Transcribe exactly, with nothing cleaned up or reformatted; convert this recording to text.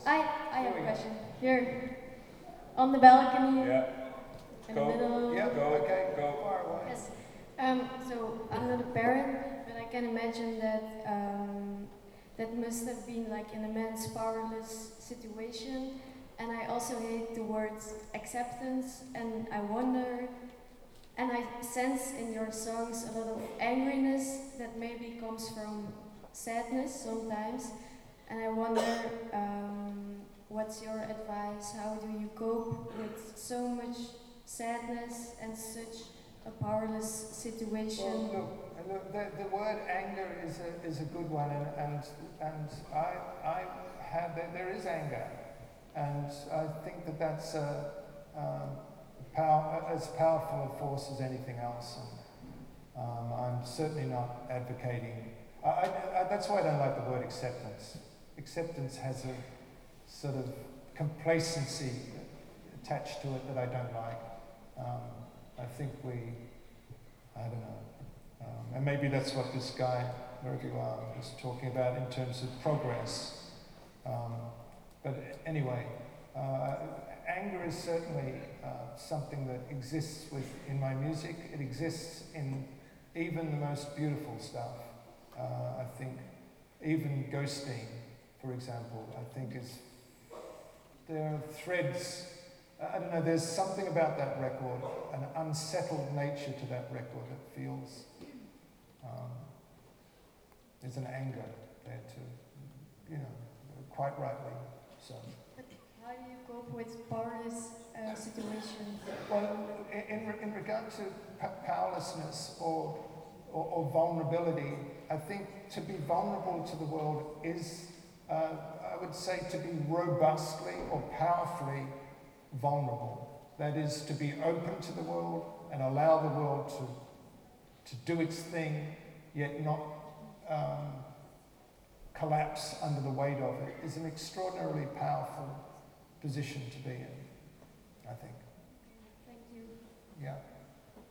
I, I have a question. Here, on the balcony. Yeah. In Go. the middle. Yeah, go. Okay, go. Far away. Yes. Um, so I'm not a parent, but I can imagine that um, that must have been like an immense powerless situation. And I also hate the word acceptance, and I wonder, and I sense in your songs a lot of angriness that maybe comes from sadness sometimes. And I wonder, um, what's your advice? How do you cope with so much sadness and such a powerless situation? Well, look, look the, the word anger is a, is a good one, and, and, and I, I have, there, there is anger, and I think that that's a, um, power, as powerful a force as anything else, and um, I'm certainly not advocating, I, I, I, that's why I don't like the word acceptance. Acceptance has a sort of complacency attached to it that I don't like. Um, I think we, I don't know, um, and maybe that's what this guy, wherever you are, was talking about in terms of progress. Um, but anyway, uh, anger is certainly uh, something that exists with, in my music. It exists in even the most beautiful stuff. Uh, I think even Ghosteen, for example, I think is, there are threads, I don't know, there's something about that record, an unsettled nature to that record that feels, um, there's an anger there too, you know, quite rightly so. But how do you cope with powerless uh, situations? Well, in, in regard to powerlessness or, or, or vulnerability, I think to be vulnerable to the world is, uh, I would say, to be robustly or powerfully vulnerable. That is, to be open to the world and allow the world to, to do its thing, yet not um, collapse under the weight of it, is an extraordinarily powerful position to be in, I think. Thank you. Yeah.